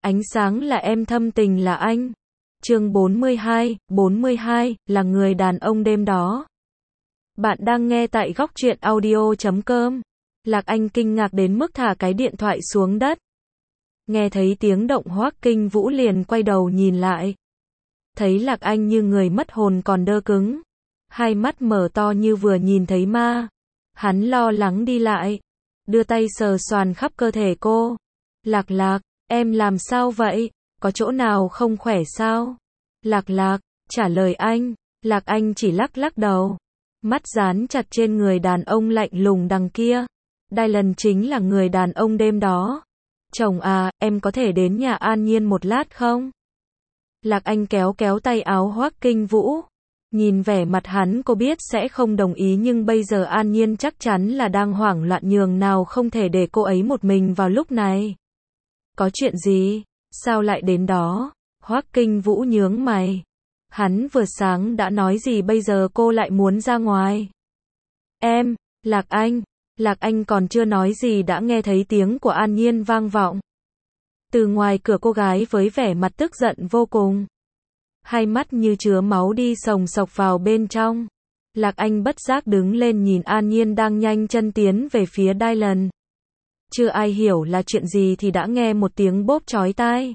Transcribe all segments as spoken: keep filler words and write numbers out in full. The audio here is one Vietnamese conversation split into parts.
Ánh sáng là em, thâm tình là anh. Chương bốn mươi hai, bốn mươi hai, là người đàn ông đêm đó. Bạn đang nghe tại góc truyện audio chấm com. Lạc Anh kinh ngạc đến mức thả cái điện thoại xuống đất. Nghe thấy tiếng động Hoắc Kinh Vũ liền quay đầu nhìn lại. Thấy Lạc Anh như người mất hồn còn đơ cứng. Hai mắt mở to như vừa nhìn thấy ma. Hắn lo lắng đi lại. Đưa tay sờ soàn khắp cơ thể cô. Lạc Lạc, em làm sao vậy? Có chỗ nào không khỏe sao? Lạc Lạc, trả lời anh. Lạc Anh chỉ lắc lắc đầu. Mắt dán chặt trên người đàn ông lạnh lùng đằng kia. Dylan chính là người đàn ông đêm đó. Chồng à, em có thể đến nhà An Nhiên một lát không? Lạc Anh kéo kéo tay áo Hoắc Kinh Vũ. Nhìn vẻ mặt hắn cô biết sẽ không đồng ý, nhưng bây giờ An Nhiên chắc chắn là đang hoảng loạn nhường nào không thể để cô ấy một mình vào lúc này. Có chuyện gì? Sao lại đến đó? Hoắc Kinh Vũ nhướng mày. Hắn vừa sáng đã nói gì bây giờ cô lại muốn ra ngoài? Em, Lạc Anh. Lạc Anh còn chưa nói gì đã nghe thấy tiếng của An Nhiên vang vọng. Từ ngoài cửa cô gái với vẻ mặt tức giận vô cùng. Hai mắt như chứa máu đi sồng sộc vào bên trong. Lạc Anh bất giác đứng lên nhìn An Nhiên đang nhanh chân tiến về phía Dylan. Chưa ai hiểu là chuyện gì thì đã nghe một tiếng bốp chói tai.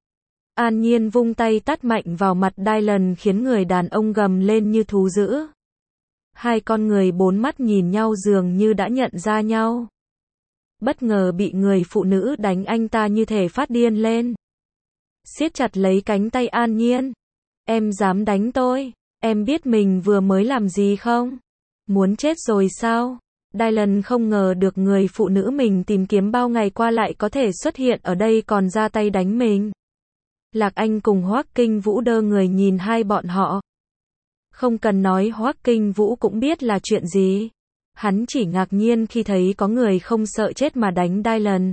An Nhiên vung tay tát mạnh vào mặt Dylan khiến người đàn ông gầm lên như thú dữ. Hai con người bốn mắt nhìn nhau dường như đã nhận ra nhau. Bất ngờ bị người phụ nữ đánh, anh ta như thể phát điên lên. Siết chặt lấy cánh tay An Nhiên. Em dám đánh tôi? Em biết mình vừa mới làm gì không? Muốn chết rồi sao? Dylan không ngờ được người phụ nữ mình tìm kiếm bao ngày qua lại có thể xuất hiện ở đây còn ra tay đánh mình. Lạc Anh cùng Hoắc Kinh Vũ đơ người nhìn hai bọn họ. Không cần nói Hoắc Kinh Vũ cũng biết là chuyện gì. Hắn chỉ ngạc nhiên khi thấy có người không sợ chết mà đánh Dylan.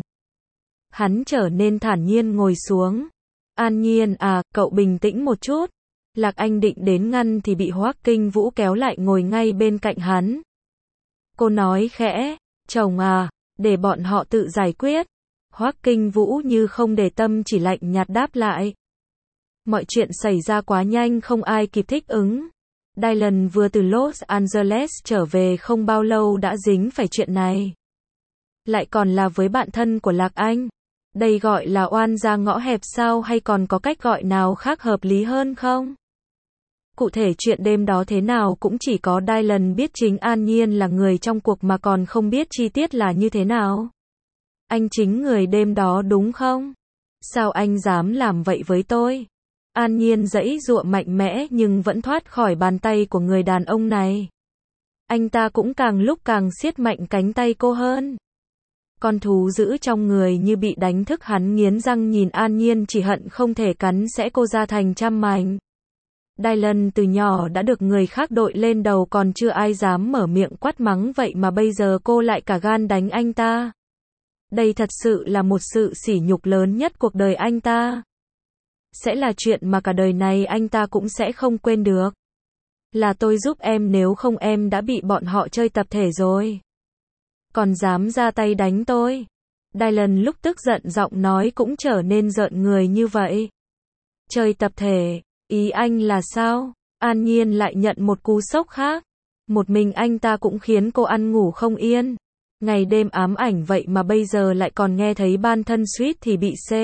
Hắn trở nên thản nhiên ngồi xuống. An Nhiên à, cậu bình tĩnh một chút. Lạc Anh định đến ngăn thì bị Hoắc Kinh Vũ kéo lại ngồi ngay bên cạnh hắn. Cô nói khẽ, chồng à, để bọn họ tự giải quyết. Hoắc Kinh Vũ như không để tâm chỉ lạnh nhạt đáp lại. Mọi chuyện xảy ra quá nhanh không ai kịp thích ứng. Dylan vừa từ Los Angeles trở về không bao lâu đã dính phải chuyện này. Lại còn là với bạn thân của Lạc Anh. Đây gọi là oan ra ngõ hẹp sao, hay còn có cách gọi nào khác hợp lý hơn không? Cụ thể chuyện đêm đó thế nào cũng chỉ có Dylan biết, chính An Nhiên là người trong cuộc mà còn không biết chi tiết là như thế nào. Anh chính người đêm đó đúng không? Sao anh dám làm vậy với tôi? An Nhiên giãy giụa mạnh mẽ nhưng vẫn thoát khỏi bàn tay của người đàn ông này. Anh ta cũng càng lúc càng siết mạnh cánh tay cô hơn. Con thú dữ trong người như bị đánh thức, hắn nghiến răng nhìn An Nhiên chỉ hận không thể cắn xẻ cô ra thành trăm mảnh. Dylan từ nhỏ đã được người khác đội lên đầu còn chưa ai dám mở miệng quát mắng, vậy mà bây giờ cô lại cả gan đánh anh ta. Đây thật sự là một sự sỉ nhục lớn nhất cuộc đời anh ta. Sẽ là chuyện mà cả đời này anh ta cũng sẽ không quên được. Là tôi giúp em, nếu không em đã bị bọn họ chơi tập thể rồi. Còn dám ra tay đánh tôi. Dylan lúc tức giận giọng nói cũng trở nên rợn người như vậy. Chơi tập thể, ý anh là sao? An Nhiên lại nhận một cú sốc khác. Một mình anh ta cũng khiến cô ăn ngủ không yên. Ngày đêm ám ảnh vậy mà bây giờ lại còn nghe thấy ban thân suýt thì bị C.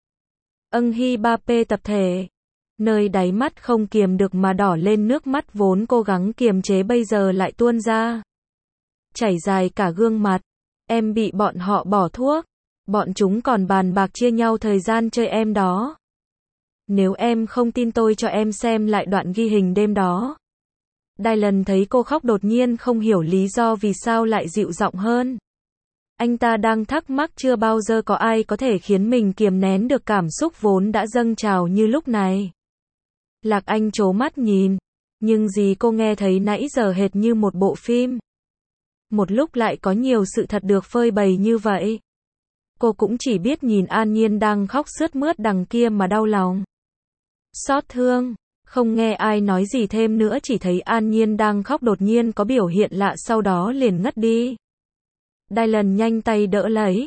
Âng Hi ba P tập thể. Nơi đáy mắt không kiềm được mà đỏ lên, nước mắt vốn cố gắng kiềm chế bây giờ lại tuôn ra. Chảy dài cả gương mặt. Em bị bọn họ bỏ thuốc. Bọn chúng còn bàn bạc chia nhau thời gian chơi em đó. Nếu em không tin tôi cho em xem lại đoạn ghi hình đêm đó. Dylan thấy cô khóc đột nhiên không hiểu lý do vì sao lại dịu giọng hơn. Anh ta đang thắc mắc chưa bao giờ có ai có thể khiến mình kiềm nén được cảm xúc vốn đã dâng trào như lúc này. Lạc Anh trố mắt nhìn. Nhưng gì cô nghe thấy nãy giờ hệt như một bộ phim. Một lúc lại có nhiều sự thật được phơi bày như vậy. Cô cũng chỉ biết nhìn An Nhiên đang khóc sướt mướt đằng kia mà đau lòng. Xót thương. Không nghe ai nói gì thêm nữa, chỉ thấy An Nhiên đang khóc đột nhiên có biểu hiện lạ, sau đó liền ngất đi. Dylan nhanh tay đỡ lấy.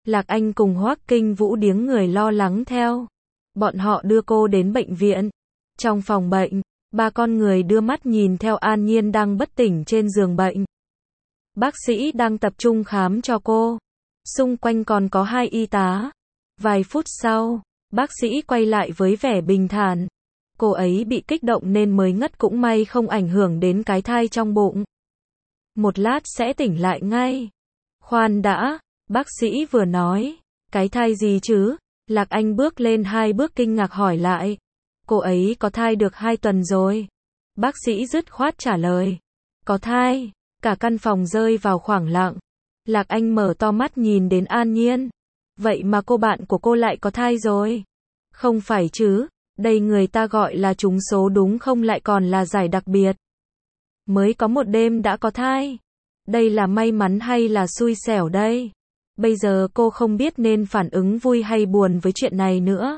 Lạc Anh cùng Hoắc Kinh Vũ điếng người lo lắng theo. Bọn họ đưa cô đến bệnh viện. Trong phòng bệnh, ba con người đưa mắt nhìn theo An Nhiên đang bất tỉnh trên giường bệnh. Bác sĩ đang tập trung khám cho cô. Xung quanh còn có hai y tá. Vài phút sau, bác sĩ quay lại với vẻ bình thản. Cô ấy bị kích động nên mới ngất, cũng may không ảnh hưởng đến cái thai trong bụng. Một lát sẽ tỉnh lại ngay. Khoan đã, bác sĩ vừa nói. Cái thai gì chứ? Lạc Anh bước lên hai bước kinh ngạc hỏi lại. Cô ấy có thai được hai tuần rồi. Bác sĩ dứt khoát trả lời. Có thai. Cả căn phòng rơi vào khoảng lặng. Lạc Anh mở to mắt nhìn đến An Nhiên. Vậy mà cô bạn của cô lại có thai rồi. Không phải chứ, đây người ta gọi là trúng số đúng không, lại còn là giải đặc biệt. Mới có một đêm đã có thai. Đây là may mắn hay là xui xẻo đây? Bây giờ cô không biết nên phản ứng vui hay buồn với chuyện này nữa.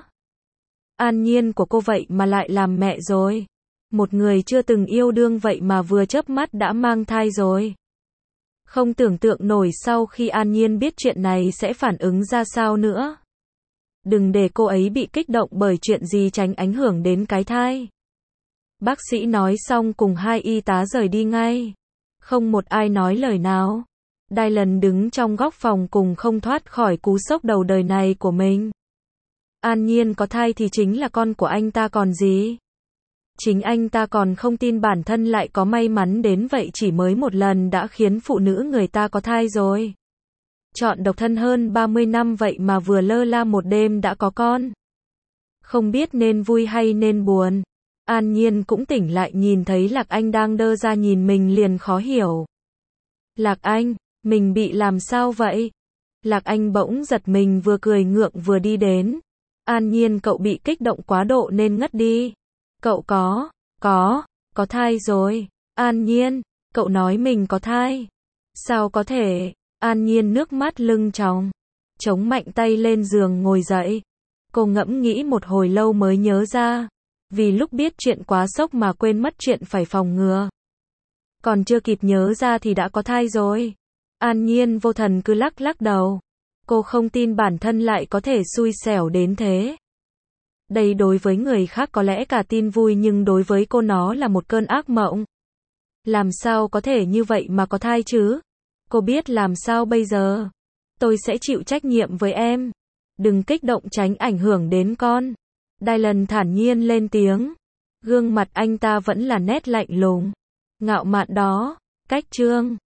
An Nhiên của cô vậy mà lại làm mẹ rồi. Một người chưa từng yêu đương vậy mà vừa chớp mắt đã mang thai rồi. Không tưởng tượng nổi sau khi An Nhiên biết chuyện này sẽ phản ứng ra sao nữa. Đừng để cô ấy bị kích động bởi chuyện gì, tránh ảnh hưởng đến cái thai. Bác sĩ nói xong cùng hai y tá rời đi ngay. Không một ai nói lời nào. Dylan đứng trong góc phòng cùng không thoát khỏi cú sốc đầu đời này của mình. An Nhiên có thai thì chính là con của anh ta còn gì. Chính anh ta còn không tin bản thân lại có may mắn đến vậy, chỉ mới một lần đã khiến phụ nữ người ta có thai rồi. Chọn độc thân hơn ba mươi năm vậy mà vừa lơ là một đêm đã có con. Không biết nên vui hay nên buồn. An Nhiên cũng tỉnh lại, nhìn thấy Lạc Anh đang đơ ra nhìn mình liền khó hiểu. Lạc Anh, mình bị làm sao vậy? Lạc Anh bỗng giật mình, vừa cười ngượng vừa đi đến. An Nhiên, cậu bị kích động quá độ nên ngất đi. Cậu có, có, có thai rồi. An Nhiên, cậu nói mình có thai. Sao có thể? An Nhiên nước mắt lưng tròng, chống mạnh tay lên giường ngồi dậy. Cô ngẫm nghĩ một hồi lâu mới nhớ ra. Vì lúc biết chuyện quá sốc mà quên mất chuyện phải phòng ngừa. Còn chưa kịp nhớ ra thì đã có thai rồi. An Nhiên vô thần cứ lắc lắc đầu. Cô không tin bản thân lại có thể xui xẻo đến thế. Đây đối với người khác có lẽ cả tin vui, nhưng đối với cô nó là một cơn ác mộng. Làm sao có thể như vậy mà có thai chứ? Cô biết làm sao bây giờ? Tôi sẽ chịu trách nhiệm với em. Đừng kích động, tránh ảnh hưởng đến con. Dylan thản nhiên lên tiếng. Gương mặt anh ta vẫn là nét lạnh lùng, ngạo mạn đó. Cách chương